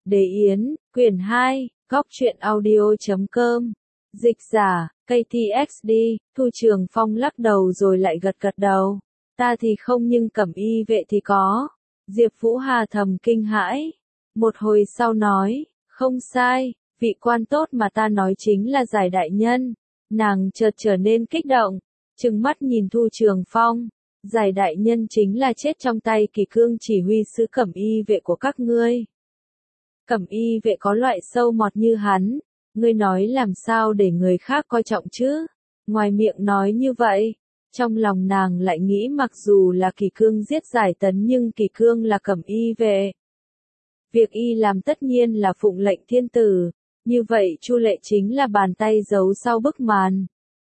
Đế Yến, quyển 2, góc truyện audio.com. Dịch giả, KTXD, Thu Trường Phong lắc đầu rồi lại gật gật đầu. Ta thì không nhưng Cẩm Y vệ thì có. Diệp Vũ Hà thầm kinh hãi. Một hồi sau nói, không sai, vị quan tốt mà ta nói chính là Giải đại nhân. Nàng chợt trở nên kích động, trừng mắt nhìn Thu Trường Phong. Giải đại nhân chính là chết trong tay Kỳ Cương chỉ huy sứ Cẩm Y vệ của các ngươi. Cẩm Y vệ có loại sâu mọt như hắn, ngươi nói làm sao để người khác coi trọng chứ? Ngoài miệng nói như vậy, trong lòng nàng lại nghĩ mặc dù là Kỳ Cương giết Giải Tấn nhưng Kỳ Cương là Cẩm Y vệ. Việc y làm tất nhiên là phụng lệnh thiên tử, như vậy Chu Lệ chính là bàn tay giấu sau bức màn.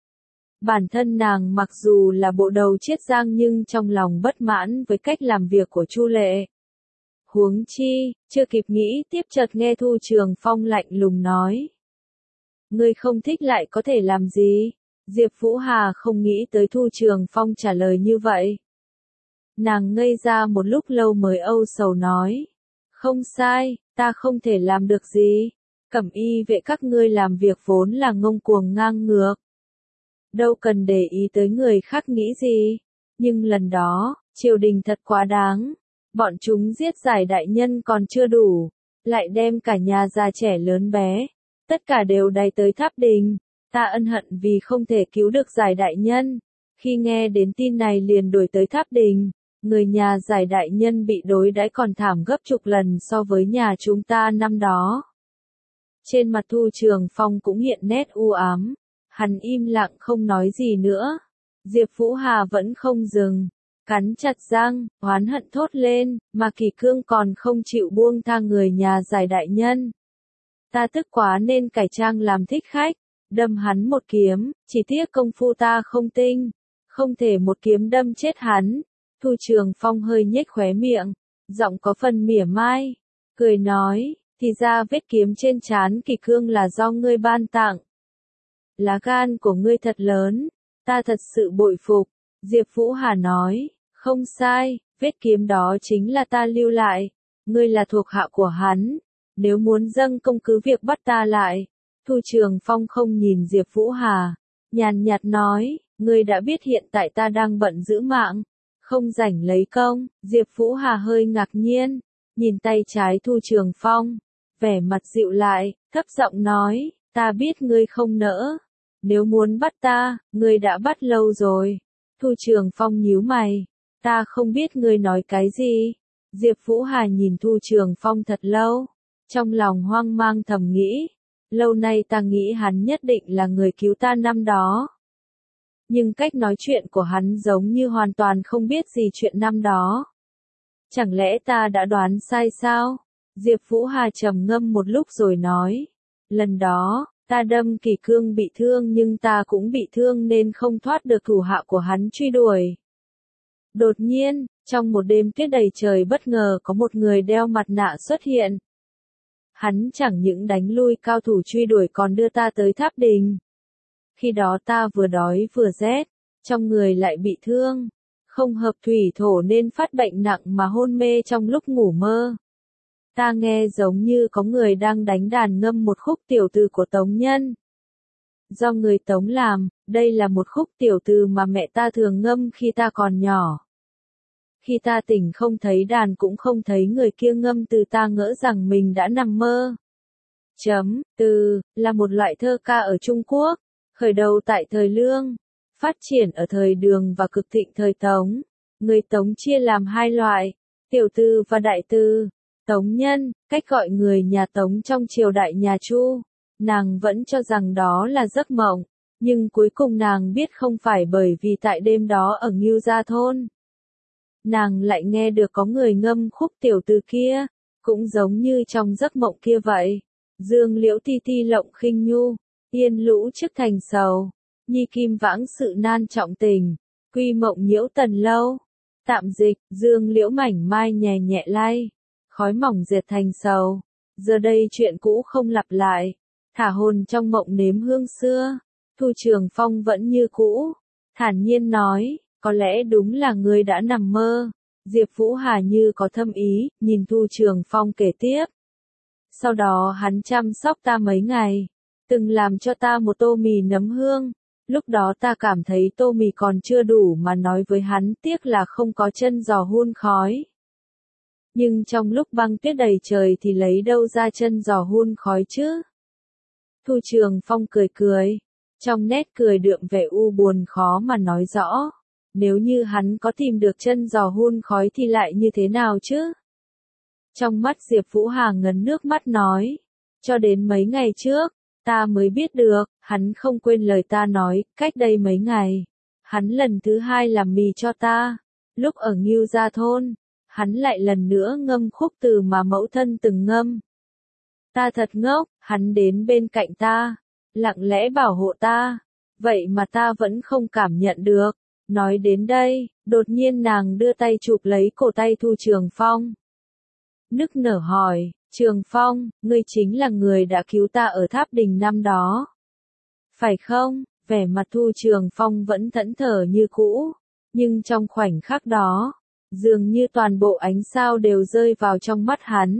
Bản thân nàng mặc dù là bộ đầu Chiết Giang nhưng trong lòng bất mãn với cách làm việc của Chu Lệ. Huống chi, chưa kịp nghĩ tiếp chợt nghe Thu Trường Phong lạnh lùng nói. Ngươi không thích lại có thể làm gì? Diệp Vũ Hà không nghĩ tới Thu Trường Phong trả lời như vậy. Nàng ngây ra một lúc lâu mới âu sầu nói. Không sai, ta không thể làm được gì. Cẩm Y vệ các ngươi làm việc vốn là ngông cuồng ngang ngược. Đâu cần để ý tới người khác nghĩ gì. Nhưng lần đó, triều đình thật quá đáng. Bọn chúng giết Giải đại nhân còn chưa đủ, lại đem cả nhà già trẻ lớn bé, tất cả đều đày tới Tháp Đình. Ta ân hận vì không thể cứu được Giải đại nhân. Khi nghe đến tin này liền đuổi tới Tháp Đình, người nhà Giải đại nhân bị đối đãi còn thảm gấp chục lần so với nhà chúng ta năm đó. Trên mặt Thu Trường Phong cũng hiện nét u ám, hắn im lặng không nói gì nữa. Diệp Vũ Hà vẫn không dừng. Cắn chặt răng, oán hận thốt lên, mà Kỳ Cương còn không chịu buông tha người nhà Giải đại nhân. Ta tức quá nên cải trang làm thích khách, đâm hắn một kiếm, chỉ tiếc công phu ta không tinh, không thể một kiếm đâm chết hắn. Thu Trường Phong hơi nhếch khóe miệng, giọng có phần mỉa mai, cười nói, thì ra vết kiếm trên trán Kỳ Cương là do ngươi ban tặng. Lá gan của ngươi thật lớn, ta thật sự bội phục. Diệp Vũ Hà nói. Không sai, vết kiếm đó chính là ta lưu lại, ngươi là thuộc hạ của hắn, nếu muốn dâng công cứ việc bắt ta lại. Thu Trường Phong không nhìn Diệp Vũ Hà, nhàn nhạt nói, ngươi đã biết hiện tại ta đang bận giữ mạng, không rảnh lấy công. Diệp Vũ Hà hơi ngạc nhiên, nhìn tay trái Thu Trường Phong, vẻ mặt dịu lại, thấp giọng nói, ta biết ngươi không nỡ, nếu muốn bắt ta, ngươi đã bắt lâu rồi. Thu Trường Phong nhíu mày. Ta không biết ngươi nói cái gì. Diệp Vũ Hà nhìn Thu Trường Phong thật lâu, trong lòng hoang mang thầm nghĩ, lâu nay ta nghĩ hắn nhất định là người cứu ta năm đó. Nhưng cách nói chuyện của hắn giống như hoàn toàn không biết gì chuyện năm đó. Chẳng lẽ ta đã đoán sai sao? Diệp Vũ Hà trầm ngâm một lúc rồi nói, lần đó, ta đâm Kỳ Cương bị thương nhưng ta cũng bị thương nên không thoát được thủ hạ của hắn truy đuổi. Đột nhiên, trong một đêm tuyết đầy trời bất ngờ có một người đeo mặt nạ xuất hiện. Hắn chẳng những đánh lui cao thủ truy đuổi còn đưa ta tới Tháp Đình. Khi đó ta vừa đói vừa rét, trong người lại bị thương, không hợp thủy thổ nên phát bệnh nặng mà hôn mê trong lúc ngủ mơ. Ta nghe giống như có người đang đánh đàn ngâm một khúc tiểu từ của Tống Nhân. Do người Tống làm, đây là một khúc tiểu từ mà mẹ ta thường ngâm khi ta còn nhỏ. Khi ta tỉnh không thấy đàn cũng không thấy người kia ngâm từ ta ngỡ rằng mình đã nằm mơ. Từ, là một loại thơ ca ở Trung Quốc, khởi đầu tại thời Lương, phát triển ở thời Đường và cực thịnh thời Tống. Người Tống chia làm hai loại, tiểu từ và đại từ. Tống Nhân, cách gọi người nhà Tống trong triều đại nhà Chu, nàng vẫn cho rằng đó là giấc mộng, nhưng cuối cùng nàng biết không phải bởi vì tại đêm đó ở Ngưu Gia thôn. Nàng lại nghe được có người ngâm khúc tiểu từ kia, cũng giống như trong giấc mộng kia vậy. Dương liễu ti ti lộng khinh nhu, yên lũ trước thành sầu, nhi kim vãng sự nan trọng tình, quy mộng nhiễu tần lâu. Tạm dịch, dương liễu mảnh mai nhẹ nhẹ lay, khói mỏng dệt thành sầu. Giờ đây chuyện cũ không lặp lại, thả hồn trong mộng nếm hương xưa. Thu Trường Phong vẫn như cũ, thản nhiên nói. Có lẽ đúng là ngươi đã nằm mơ. Diệp Vũ Hà như có thâm ý, nhìn Thu Trường Phong kể tiếp. Sau đó hắn chăm sóc ta mấy ngày, từng làm cho ta một tô mì nấm hương. Lúc đó ta cảm thấy tô mì còn chưa đủ mà nói với hắn tiếc là không có chân giò hun khói. Nhưng trong lúc băng tuyết đầy trời thì lấy đâu ra chân giò hun khói chứ? Thu Trường Phong cười cười, trong nét cười đượm vẻ u buồn khó mà nói rõ. Nếu như hắn có tìm được chân giò hun khói thì lại như thế nào chứ? Trong mắt Diệp Vũ Hà ngấn nước mắt nói, cho đến mấy ngày trước, ta mới biết được, hắn không quên lời ta nói, cách đây mấy ngày. Hắn lần thứ hai làm mì cho ta, lúc ở Ngưu Gia Thôn, hắn lại lần nữa ngâm khúc từ mà mẫu thân từng ngâm. Ta thật ngốc, hắn đến bên cạnh ta, lặng lẽ bảo hộ ta, vậy mà ta vẫn không cảm nhận được. Nói đến đây, đột nhiên nàng đưa tay chụp lấy cổ tay Thu Trường Phong. Nức nở hỏi, Trường Phong, ngươi chính là người đã cứu ta ở Tháp Đình năm đó. Phải không? Vẻ mặt Thu Trường Phong vẫn thẫn thờ như cũ, nhưng trong khoảnh khắc đó, dường như toàn bộ ánh sao đều rơi vào trong mắt hắn.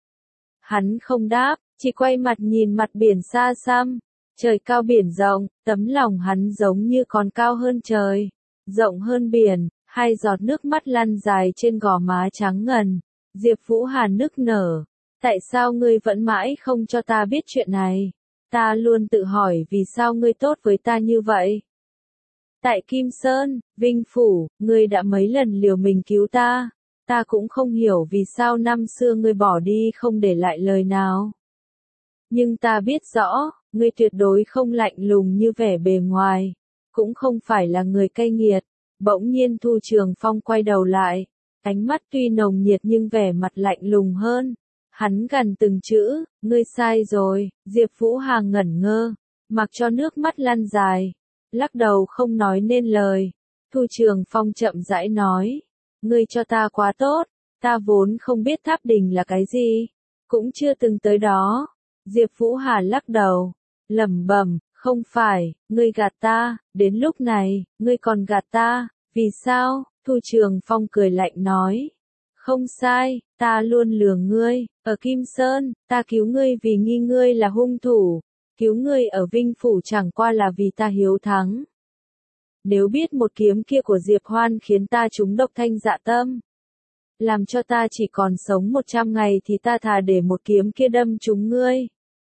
Hắn không đáp, chỉ quay mặt nhìn mặt biển xa xăm, trời cao biển rộng, tấm lòng hắn giống như còn cao hơn trời, rộng hơn biển, hai giọt nước mắt lăn dài trên gò má trắng ngần. Diệp Vũ Hà nức nở, tại sao ngươi vẫn mãi không cho ta biết chuyện này? Ta luôn tự hỏi vì sao ngươi tốt với ta như vậy? Tại Kim Sơn, Vinh Phủ, ngươi đã mấy lần liều mình cứu ta, ta cũng không hiểu vì sao năm xưa ngươi bỏ đi không để lại lời nào. Nhưng ta biết rõ, ngươi tuyệt đối không lạnh lùng như vẻ bề ngoài, cũng không phải là người cay nghiệt. Bỗng nhiên Thu Trường Phong quay đầu lại, ánh mắt tuy nồng nhiệt nhưng vẻ mặt lạnh lùng hơn. Hắn gằn từng chữ, ngươi sai rồi. Diệp Vũ Hà ngẩn ngơ, mặc cho nước mắt lăn dài, lắc đầu không nói nên lời. Thu Trường Phong chậm rãi nói, ngươi cho ta quá tốt, ta vốn không biết Tháp Đình là cái gì, cũng chưa từng tới đó. Diệp Vũ Hà lắc đầu, lẩm bẩm, không phải, ngươi gạt ta, đến lúc này, ngươi còn gạt ta, vì sao? Thu Trường Phong cười lạnh nói, không sai, ta luôn lừa ngươi, ở Kim Sơn, ta cứu ngươi vì nghi ngươi là hung thủ, cứu ngươi ở Vinh Phủ chẳng qua là vì ta hiếu thắng. Nếu biết một kiếm kia của Diệp Hoan khiến ta trúng độc thanh dạ tâm, làm cho ta chỉ còn sống 100 ngày thì ta thà để một kiếm kia đâm trúng ngươi.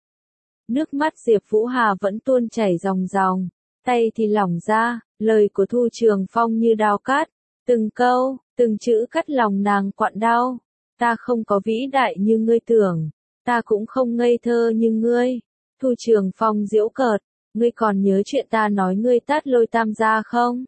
Nước mắt Diệp Vũ Hà vẫn tuôn chảy ròng ròng, tay thì lỏng ra, lời của Thu Trường Phong như đao cắt, từng câu, từng chữ cắt lòng nàng quặn đau. Ta không có vĩ đại như ngươi tưởng, ta cũng không ngây thơ như ngươi. Thu Trường Phong giễu cợt, ngươi còn nhớ chuyện ta nói ngươi tát Lôi Tam gia không?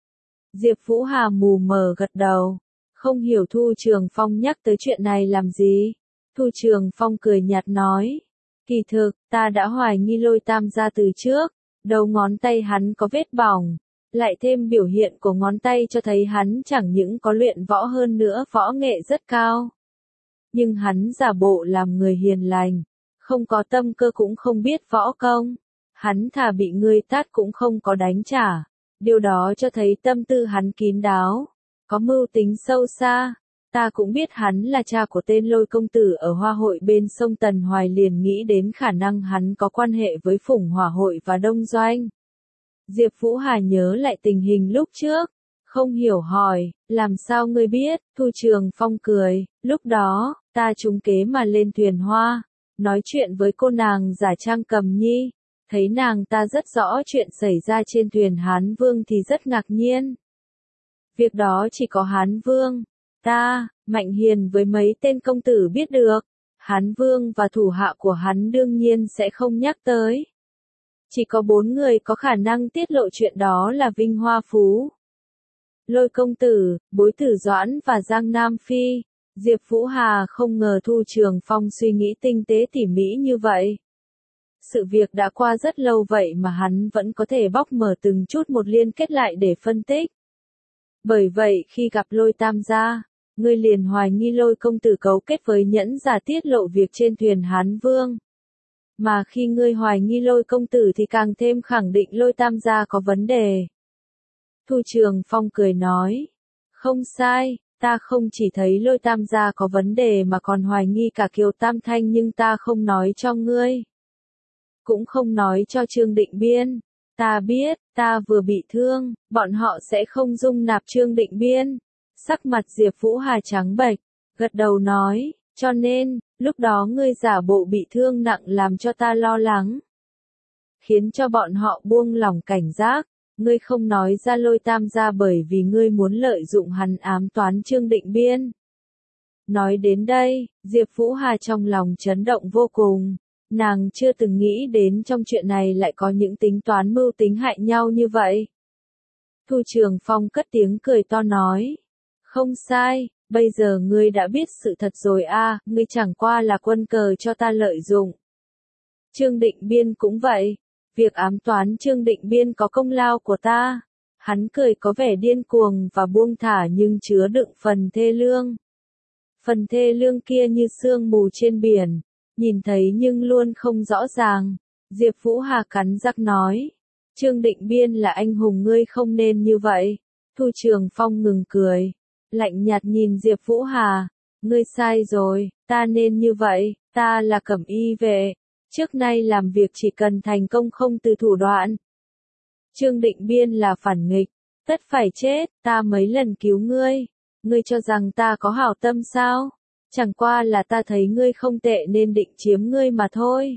Diệp Vũ Hà mù mờ gật đầu, không hiểu Thu Trường Phong nhắc tới chuyện này làm gì. Thu Trường Phong cười nhạt nói, kỳ thực, ta đã hoài nghi Lôi Tam gia từ trước, đầu ngón tay hắn có vết bỏng, lại thêm biểu hiện của ngón tay cho thấy hắn chẳng những có luyện võ hơn nữa võ nghệ rất cao. Nhưng hắn giả bộ làm người hiền lành, không có tâm cơ cũng không biết võ công, hắn thà bị ngươi tát cũng không có đánh trả, điều đó cho thấy tâm tư hắn kín đáo, có mưu tính sâu xa. Ta cũng biết hắn là cha của tên Lôi công tử ở Hoa Hội bên sông Tần Hoài liền nghĩ đến khả năng hắn có quan hệ với Phùng Hỏa Hội và Đông Doanh. Diệp Vũ Hà nhớ lại tình hình lúc trước, không hiểu hỏi, làm sao ngươi biết? Thu Trường Phong cười, lúc đó, ta trúng kế mà lên thuyền hoa, nói chuyện với cô nàng giả trang Cầm Nhi, thấy nàng ta rất rõ chuyện xảy ra trên thuyền Hán Vương thì rất ngạc nhiên. Việc đó chỉ có Hán Vương, ta, Mạnh Hiền với mấy tên công tử biết được, Hán Vương và thủ hạ của hắn đương nhiên sẽ không nhắc tới. Chỉ có 4 người có khả năng tiết lộ chuyện đó là Vinh Hoa Phú, Lôi công tử, Bối Tử Doãn và Giang Nam Phi. Diệp Vũ Hà không ngờ Thu Trường Phong suy nghĩ tinh tế tỉ mỉ như vậy. Sự việc đã qua rất lâu vậy mà hắn vẫn có thể bóc mở từng chút một liên kết lại để phân tích. Bởi vậy khi gặp Lôi Tam gia, ngươi liền hoài nghi Lôi công tử cấu kết với Nhẫn giả tiết lộ việc trên thuyền Hán Vương. Mà khi ngươi hoài nghi Lôi công tử thì càng thêm khẳng định Lôi Tam gia có vấn đề. Thu Trường Phong cười nói, không sai, Ta không chỉ thấy Lôi Tam gia có vấn đề mà còn hoài nghi cả Kiều Tam Thanh nhưng ta không nói cho ngươi. Cũng không nói cho Trương Định Biên. Ta biết, ta vừa bị thương, bọn họ sẽ không dung nạp Trương Định Biên. Sắc mặt Diệp Vũ Hà trắng bệch, gật đầu nói, cho nên, lúc đó ngươi giả bộ bị thương nặng làm cho ta lo lắng. Khiến cho bọn họ buông lỏng cảnh giác, ngươi không nói ra Lôi Tam gia bởi vì ngươi muốn lợi dụng hắn ám toán Trương Định Biên. Nói đến đây, Diệp Vũ Hà trong lòng chấn động vô cùng. Nàng chưa từng nghĩ đến trong chuyện này lại có những tính toán mưu tính hại nhau như vậy. Thu Trường Phong cất tiếng cười to nói. Không sai, bây giờ ngươi đã biết sự thật rồi a, ngươi chẳng qua là quân cờ cho ta lợi dụng. Trương Định Biên cũng vậy. Việc ám toán Trương Định Biên có công lao của ta. Hắn cười có vẻ điên cuồng và buông thả nhưng chứa đựng phần thê lương. Phần thê lương kia như sương mù trên biển. Nhìn thấy nhưng luôn không rõ ràng. Diệp Vũ Hà cắn răng nói. Trương Định Biên là anh hùng ngươi không nên như vậy. Thu Trường Phong ngừng cười. Lạnh nhạt nhìn Diệp Vũ Hà. Ngươi sai rồi, ta nên như vậy, ta là Cẩm Y vệ. Trước nay làm việc chỉ cần thành công không từ thủ đoạn. Trương Định Biên là phản nghịch. Tất phải chết, ta mấy lần cứu ngươi. Ngươi cho rằng ta có hảo tâm sao? Chẳng qua là ta thấy ngươi không tệ nên định chiếm ngươi mà thôi.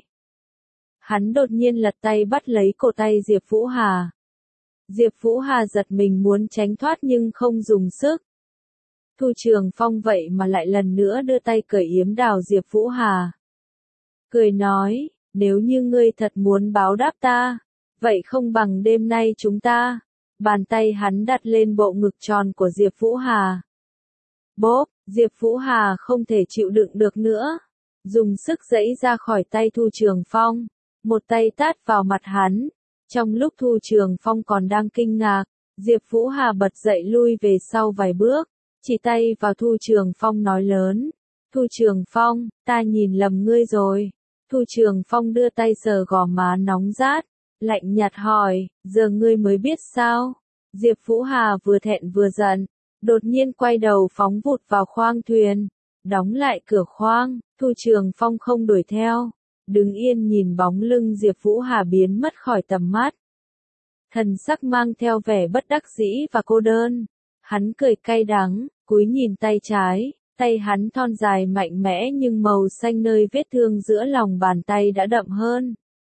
Hắn đột nhiên lật tay bắt lấy cổ tay Diệp Vũ Hà. Diệp Vũ Hà giật mình muốn tránh thoát nhưng không dùng sức. Thu Trường Phong vậy mà lại lần nữa đưa tay cởi yếm đào Diệp Vũ Hà. Cười nói, nếu như ngươi thật muốn báo đáp ta, vậy không bằng đêm nay chúng ta. Bàn tay hắn đặt lên bộ ngực tròn của Diệp Vũ Hà. Bốp, Diệp Vũ Hà không thể chịu đựng được nữa. Dùng sức giãy ra khỏi tay Thu Trường Phong. Một tay tát vào mặt hắn. Trong lúc Thu Trường Phong còn đang kinh ngạc, Diệp Vũ Hà bật dậy lui về sau vài bước. Chỉ tay vào Thu Trường Phong nói lớn. Thu Trường Phong, ta nhìn lầm ngươi rồi. Thu Trường Phong đưa tay sờ gò má nóng rát. Lạnh nhạt hỏi, giờ ngươi mới biết sao? Diệp Vũ Hà vừa thẹn vừa giận. Đột nhiên quay đầu phóng vụt vào khoang thuyền. Đóng lại cửa khoang, Thu Trường Phong không đuổi theo. Đứng yên nhìn bóng lưng Diệp Vũ Hà biến mất khỏi tầm mắt. Thần sắc mang theo vẻ bất đắc dĩ và cô đơn. Hắn cười cay đắng, cúi nhìn tay trái. Tay hắn thon dài mạnh mẽ nhưng màu xanh nơi vết thương giữa lòng bàn tay đã đậm hơn.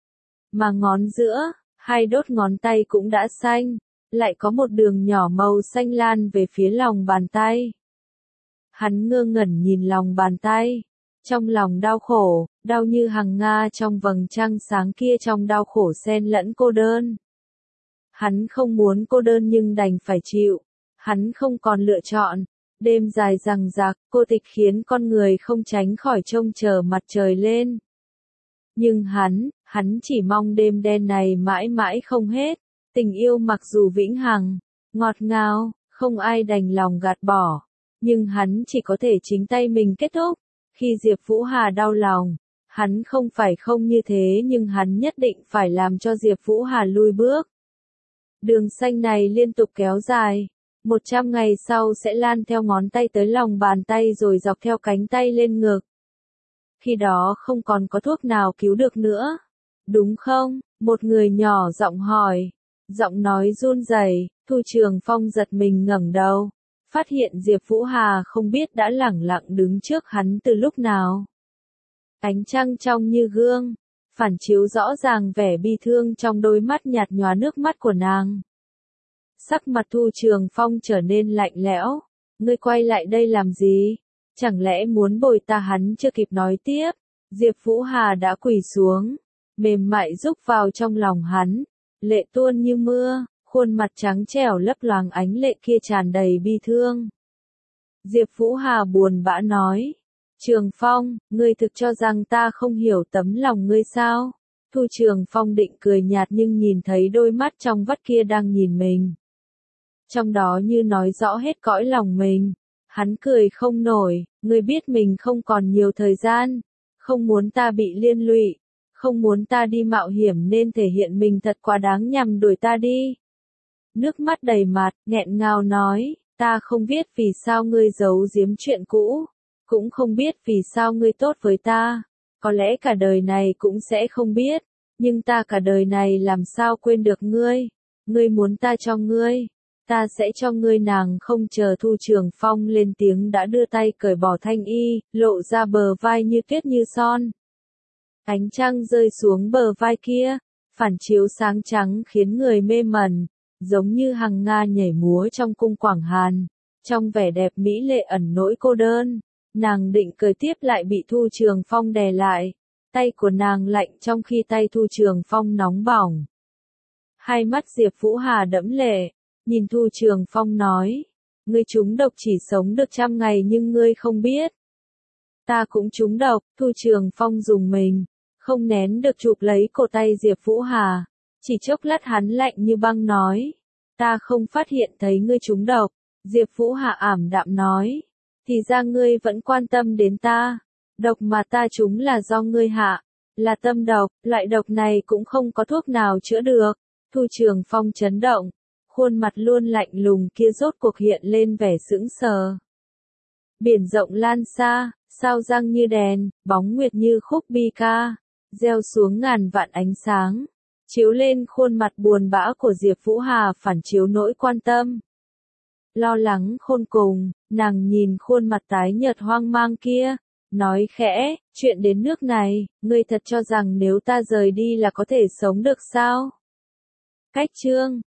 Mà ngón giữa, hai đốt ngón tay cũng đã xanh. Lại có một đường nhỏ màu xanh lan về phía lòng bàn tay. Hắn ngơ ngẩn nhìn lòng bàn tay. Trong lòng đau khổ, đau như hằng nga trong vầng trăng sáng kia trong đau khổ xen lẫn cô đơn. Hắn không muốn cô đơn nhưng đành phải chịu. Hắn không còn lựa chọn. Đêm dài dằng dặc, cô tịch khiến con người không tránh khỏi trông chờ mặt trời lên. Nhưng hắn chỉ mong đêm đen này mãi mãi không hết. Tình yêu mặc dù vĩnh hằng, ngọt ngào, không ai đành lòng gạt bỏ. Nhưng hắn chỉ có thể chính tay mình kết thúc. Khi Diệp Vũ Hà đau lòng, hắn không phải không như thế nhưng hắn nhất định phải làm cho Diệp Vũ Hà lui bước. Đường xanh này liên tục kéo dài. 100 ngày sau sẽ lan theo ngón tay tới lòng bàn tay rồi dọc theo cánh tay lên ngực. Khi đó không còn có thuốc nào cứu được nữa. Đúng không? Một người nhỏ giọng hỏi. Giọng nói run rẩy. Thu Trường Phong giật mình ngẩng đầu. Phát hiện Diệp Vũ Hà không biết đã lẳng lặng đứng trước hắn từ lúc nào. Ánh trăng trong như gương. Phản chiếu rõ ràng vẻ bi thương trong đôi mắt nhạt nhòa nước mắt của nàng. Sắc mặt Thu Trường Phong trở nên lạnh lẽo. Ngươi quay lại đây làm gì? Chẳng lẽ muốn bồi ta? Hắn chưa kịp nói tiếp. Diệp Vũ Hà đã quỳ xuống. Mềm mại rúc vào trong lòng hắn. Lệ tuôn như mưa. Khuôn mặt trắng trẻo lấp loáng ánh lệ kia tràn đầy bi thương. Diệp Vũ Hà buồn bã nói. Trường Phong, ngươi thực cho rằng ta không hiểu tấm lòng ngươi sao? Thu Trường Phong định cười nhạt nhưng nhìn thấy đôi mắt trong vắt kia đang nhìn mình. Trong đó như nói rõ hết cõi lòng mình. Hắn cười không nổi, ngươi biết mình không còn nhiều thời gian. Không muốn ta bị liên lụy. Không muốn ta đi mạo hiểm nên thể hiện mình thật quá đáng nhằm đuổi ta đi. Nước mắt đầy mặt, nghẹn ngào nói, Ta không biết vì sao ngươi giấu giếm chuyện cũ, cũng không biết vì sao ngươi tốt với ta, có lẽ cả đời này cũng sẽ không biết, nhưng ta cả đời này làm sao quên được ngươi, ngươi muốn ta cho ngươi, ta sẽ cho ngươi. Nàng không chờ Thu Trường Phong lên tiếng đã đưa tay cởi bỏ thanh y, lộ ra bờ vai như tuyết như son. Ánh trăng rơi xuống bờ vai kia, phản chiếu sáng trắng khiến người mê mẩn, giống như hằng nga nhảy múa trong cung Quảng Hàn, trong vẻ đẹp mỹ lệ ẩn nỗi cô đơn. Nàng định cười tiếp lại bị Thu Trường Phong đè lại, tay của nàng lạnh trong khi tay Thu Trường Phong nóng bỏng. Hai mắt Diệp Vũ Hà đẫm lệ, nhìn Thu Trường Phong nói, ngươi trúng độc chỉ sống được 100 ngày nhưng ngươi không biết. Ta cũng trúng độc. Thu Trường Phong dùng mình, không nén được chụp lấy cổ tay Diệp Vũ Hà, chỉ chốc lát hắn lạnh như băng nói, ta không phát hiện thấy ngươi trúng độc. Diệp Vũ Hà ảm đạm nói, thì ra ngươi vẫn quan tâm đến ta, độc mà ta trúng là do ngươi hạ, là tâm độc, loại độc này cũng không có thuốc nào chữa được. Thu Trường Phong chấn động, khuôn mặt luôn lạnh lùng kia rốt cuộc hiện lên vẻ sững sờ. Biển rộng lan xa, sao răng như đèn, bóng nguyệt như khúc bi ca, gieo xuống ngàn vạn ánh sáng, chiếu lên khuôn mặt buồn bã của Diệp Vũ Hà phản chiếu nỗi quan tâm. Lo lắng khôn cùng, nàng nhìn khuôn mặt tái nhợt hoang mang kia, nói khẽ, chuyện đến nước này, ngươi thật cho rằng nếu ta rời đi là có thể sống được sao? Cách chương